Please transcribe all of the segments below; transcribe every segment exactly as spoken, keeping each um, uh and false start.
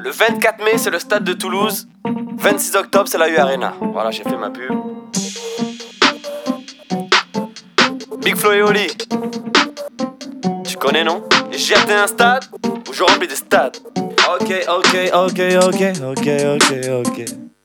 Le vingt-quatre mai, c'est le stade de Toulouse. vingt-six octobre, c'est la U Arena. Voilà, j'ai fait ma pub. Big Flo et Oli. Tu connais, non? J'ai atteint un stade où je remplis des stades. Ok, ok, ok, ok, ok, ok, ok.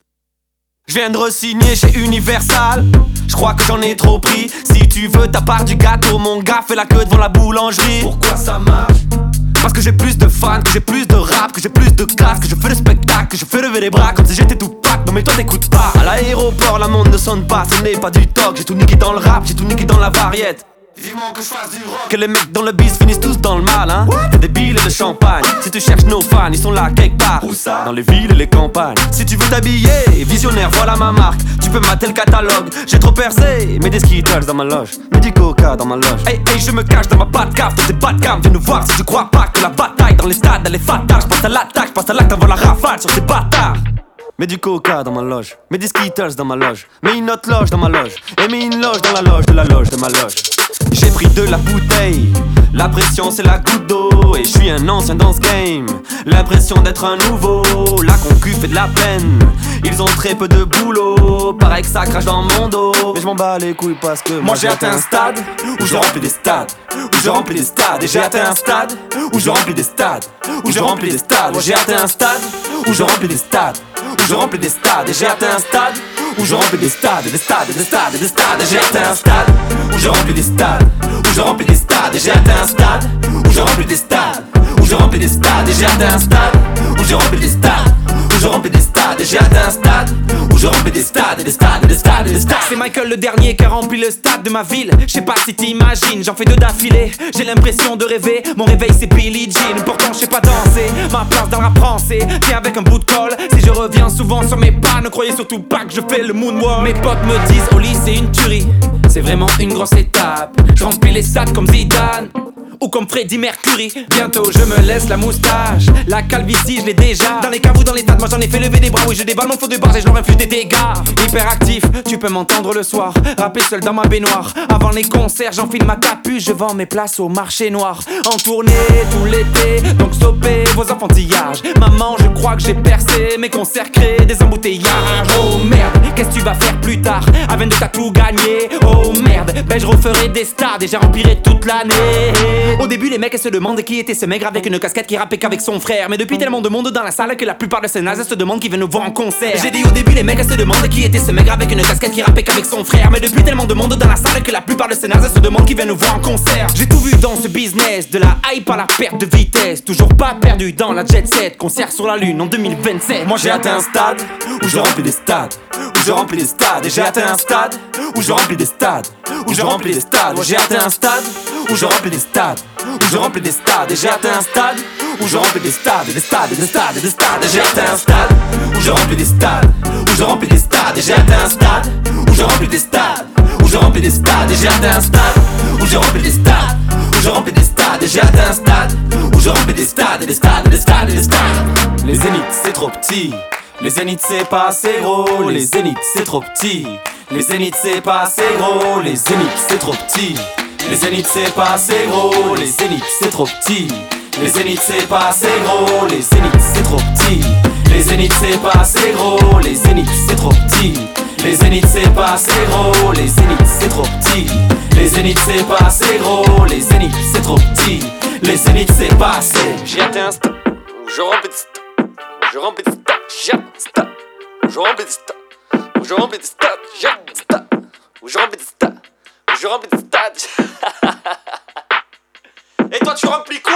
Je viens de re-signer chez Universal. Je crois que j'en ai trop pris. Si tu veux ta part du gâteau, mon gars, fais la queue devant la boulangerie. Pourquoi ça marche? Parce que j'ai plus de fans, que j'ai plus de rap, que j'ai plus de classe, que je fais le spectacle, que je fais lever les bras comme si j'étais tout pack. Non mais toi t'écoutes pas. À l'aéroport la montre ne sonne pas, ce n'est pas du talk. J'ai tout niqué dans le rap, j'ai tout niqué dans la variette. Vivement que je fasse du rock. Que les mecs dans le biz finissent tous dans le mal, hein. Y'a des billes et de champagne. Si tu cherches nos fans, ils sont là quelque part. Où ça? Dans les villes et les campagnes. Si tu veux t'habiller, visionnaire, voilà ma marque. Tu peux mater le catalogue. J'ai trop percé, mets des Skittles dans ma loge. Mets du coca dans ma loge. Hey hey, je me cache dans ma patte cave. Toi t'es pas de cam, viens nous voir si tu crois pas que la bataille dans les stades elle est fatale. J'passe à l'attaque, j'passe à l'acte avant la rafale sur ces bâtards. Mets du coca dans ma loge, mets des Skittles dans ma loge. Mets une autre loge dans ma loge, et mets une loge dans la loge de la loge de ma loge. J'ai pris de la bouteille, la pression c'est la goutte d'eau. Et je suis un ancien dans ce game, l'impression d'être un nouveau. La concu fait de la peine, ils ont très peu de boulot. Pareil que ça crache dans mon dos, mais je m'en bats les couilles parce que moi j'ai atteint un stade où je remplis des stades, où je remplis des stades. Et j'ai atteint un stade où je remplis des stades, où je remplis des stades. J'ai atteint un stade où je remplis des stades, où je remplis des stades. Et j'ai atteint un stade où je remplis des stades, des stades, des stades, des stades. Et j'ai atteint un stade où je remplis des stades, où je remplis des stades. Et j'ai atteint un stade où je remplis des stades, où je remplis des stades. Et j'ai atteint un stade où je remplis des stades, où je remplis des stades. Et j'ai atteint un stade où je remplis des stades, et des stades, et des stades, et des stades. C'est Michael le dernier qui a rempli le stade de ma ville. Je sais pas si t'imagines, j'en fais deux d'affilée. J'ai l'impression de rêver, mon réveil c'est Billie Jean. Pourtant je sais pas danser, ma place dans le rap français viens avec un bout de colle. Si je reviens souvent sur mes pas, ne croyez surtout pas que je fais le moonwalk. Mes potes me disent Oli c'est une tuerie, c'est vraiment une grosse étape. Je remplis les stades comme Zidane ou comme Freddie Mercury. Bientôt je me laisse la moustache, la calvitie je l'ai déjà. Dans les caves ou dans les stades, moi j'en ai fait lever des bras. Oui je déballe mon faux de barge et je leur inflige des dégâts. Hyperactif, tu peux m'entendre le soir, rapper seul dans ma baignoire. Avant les concerts j'enfile ma capuche, je vends mes places au marché noir. En tournée tout l'été, donc stoppez vos enfantillages. Maman je crois que j'ai percé, mes concerts créent des embouteillages. Oh merde, qu'est-ce que tu vas faire plus tard, avant de t'as tout gagné. Oh merde, ben je referai des stades et j'ai remplirai toute l'année. Au début les mecs se demandent qui était ce maigre avec une casquette qui rappait qu'avec son frère. Mais depuis tellement de monde dans la salle que la plupart de ces nazes se demandent qui vient nous voir en concert. J'ai dit au début les mecs se demandent qui était ce maigre avec une casquette qui rappait qu'avec son frère. Mais depuis tellement de monde dans la salle que la plupart de ces nazes se demandent qui vient nous voir en concert. J'ai tout vu dans ce business, de la hype à la perte de vitesse. Toujours pas perdu dans la jet set, concert sur la lune en deux mille vingt-sept. Moi j'ai atteint un stade où je remplis des stades, où je remplis des stades. Et j'ai atteint un stade où je remplis des stades, où je remplis des stades. Moi j'ai atteint un stade où je remplis des stades, où je remplis des stades. Et j'ai atteint un stade où je remplis des stades, des stades, des stades, des stades. Et j'ai atteint un stade où je remplis des stades, où je remplis des stades. Et j'ai atteint un stade où je remplis des stades, où je remplis des stades. Et j'ai atteint un stade où je remplis des stades, où je remplis des stades. Et j'ai atteint un stade où je remplis des stades, des stades, des stades, des stades. Les zéniths c'est trop petit, les zéniths c'est pas assez gros. Les zéniths c'est trop petit, les zéniths c'est pas assez gros. Les zéniths c'est trop petit, les zéniths c'est pas assez gros. Les zéniths c'est trop petit, les zéniths c'est pas assez gros. Les zéniths c'est trop petit, les zéniths c'est pas assez gros. Les zéniths c'est trop petit, les zéniths c'est pas assez gros. Les zéniths c'est trop petit, les zéniths c'est pas assez gros. Les zéniths c'est trop petit, les zéniths c'est pas assez. J'ai atteint un stade où je remplis des stades, où je remplis des stades. J'ai atteint un stade où je remplis des stades, où je remplis des stades. J'ai atteint un stade où je remplis des stades, où je remplis des stades. Et toi tu remplis quoi?